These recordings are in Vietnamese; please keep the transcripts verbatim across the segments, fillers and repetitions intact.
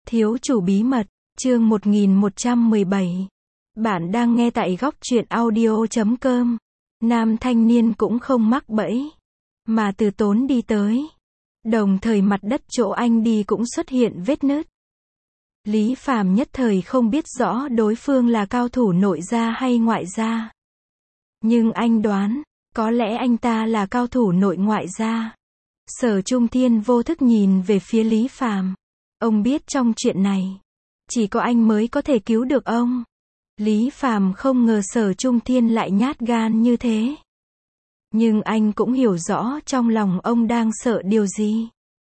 Thiếu chủ bí mật, chương một nghìn một trăm mười bảy. Bạn đang nghe tại góc truyện audio chấm com. Nam thanh niên cũng không mắc bẫy, mà từ tốn đi tới. Đồng thời mặt đất chỗ anh đi cũng xuất hiện vết nứt. Lý Phàm nhất thời không biết rõ đối phương là cao thủ nội gia hay ngoại gia. Nhưng anh đoán, có lẽ anh ta là cao thủ nội ngoại gia. Sở Trung Thiên vô thức nhìn về phía Lý Phàm. Ông biết trong chuyện này, chỉ có anh mới có thể cứu được ông. Lý Phàm không ngờ Sở Trung Thiên lại nhát gan như thế. Nhưng anh cũng hiểu rõ trong lòng ông đang sợ điều gì,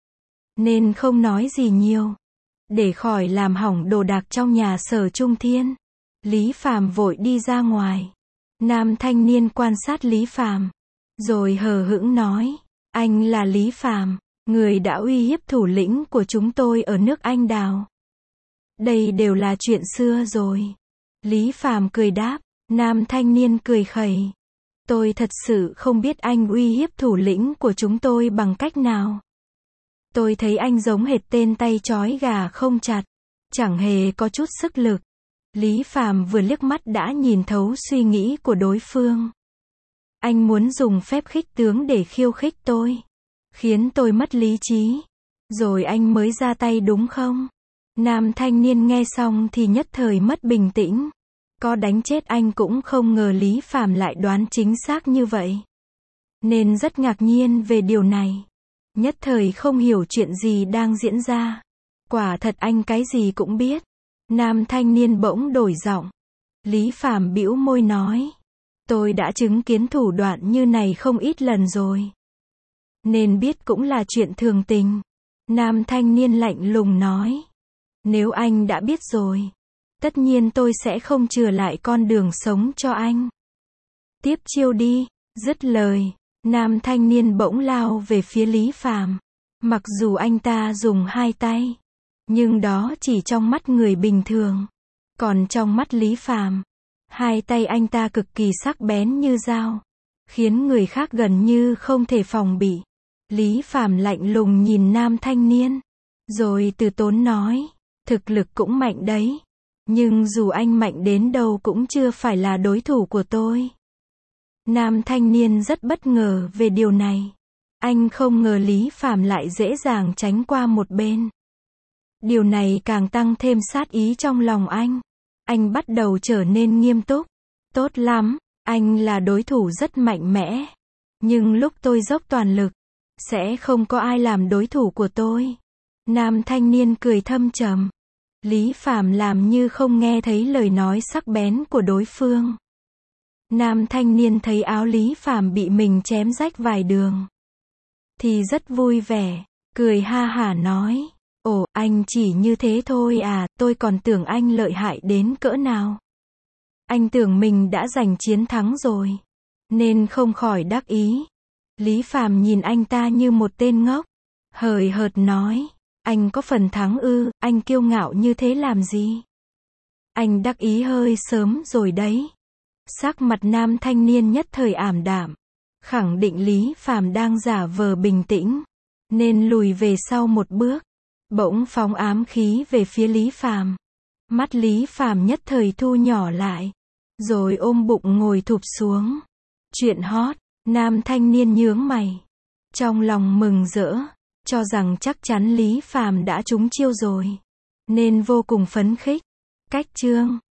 nên không nói gì nhiều. Để khỏi làm hỏng đồ đạc trong nhà Sở Trung Thiên, Lý Phàm vội đi ra ngoài. Nam thanh niên quan sát Lý Phàm, rồi hờ hững nói, anh là Lý Phàm, người đã uy hiếp thủ lĩnh của chúng tôi ở nước Anh Đào. Đây đều là chuyện xưa rồi. Lý Phàm cười đáp. Nam thanh niên cười khẩy. Tôi thật sự không biết anh uy hiếp thủ lĩnh của chúng tôi bằng cách nào. Tôi thấy anh giống hệt tên tay trói gà không chặt, chẳng hề có chút sức lực. Lý Phàm vừa liếc mắt đã nhìn thấu suy nghĩ của đối phương. Anh muốn dùng phép khích tướng để khiêu khích tôi, khiến tôi mất lý trí, rồi anh mới ra tay đúng không? Nam thanh niên nghe xong thì nhất thời mất bình tĩnh. Có đánh chết anh cũng không ngờ Lý Phàm lại đoán chính xác như vậy, nên rất ngạc nhiên về điều này. Nhất thời không hiểu chuyện gì đang diễn ra. Quả thật anh cái gì cũng biết. Nam thanh niên bỗng đổi giọng. Lý Phàm bĩu môi nói, tôi đã chứng kiến thủ đoạn như này không ít lần rồi, nên biết cũng là chuyện thường tình. Nam thanh niên lạnh lùng nói, nếu anh đã biết rồi, tất nhiên tôi sẽ không chừa lại con đường sống cho anh. Tiếp chiêu đi. Dứt lời, nam thanh niên bỗng lao về phía Lý Phàm. Mặc dù anh ta dùng hai tay, nhưng đó chỉ trong mắt người bình thường. Còn trong mắt Lý Phàm, hai tay anh ta cực kỳ sắc bén như dao, khiến người khác gần như không thể phòng bị. Lý Phàm lạnh lùng nhìn nam thanh niên, rồi từ tốn nói, thực lực cũng mạnh đấy, nhưng dù anh mạnh đến đâu cũng chưa phải là đối thủ của tôi. Nam thanh niên rất bất ngờ về điều này. Anh không ngờ Lý Phàm lại dễ dàng tránh qua một bên. Điều này càng tăng thêm sát ý trong lòng anh. Anh bắt đầu trở nên nghiêm túc. Tốt lắm, anh là đối thủ rất mạnh mẽ, nhưng lúc tôi dốc toàn lực, sẽ không có ai làm đối thủ của tôi. Nam thanh niên cười thâm trầm. Lý Phàm làm như không nghe thấy lời nói sắc bén của đối phương. Nam thanh niên thấy áo Lý Phàm bị mình chém rách vài đường, thì rất vui vẻ, cười ha hả nói, ồ, anh chỉ như thế thôi à, tôi còn tưởng anh lợi hại đến cỡ nào. Anh tưởng mình đã giành chiến thắng rồi, nên không khỏi đắc ý. Lý Phàm nhìn anh ta như một tên ngốc, hời hợt nói, anh có phần thắng ư, anh kiêu ngạo như thế làm gì? Anh đắc ý hơi sớm rồi đấy. Sắc mặt nam thanh niên nhất thời ảm đạm, khẳng định Lý Phàm đang giả vờ bình tĩnh, nên lùi về sau một bước, bỗng phóng ám khí về phía Lý Phàm. Mắt Lý Phàm nhất thời thu nhỏ lại, rồi ôm bụng ngồi thụp xuống. Chuyện hot. Nam thanh niên nhướng mày, trong lòng mừng rỡ, cho rằng chắc chắn Lý Phàm đã trúng chiêu rồi, nên vô cùng phấn khích. Cách chương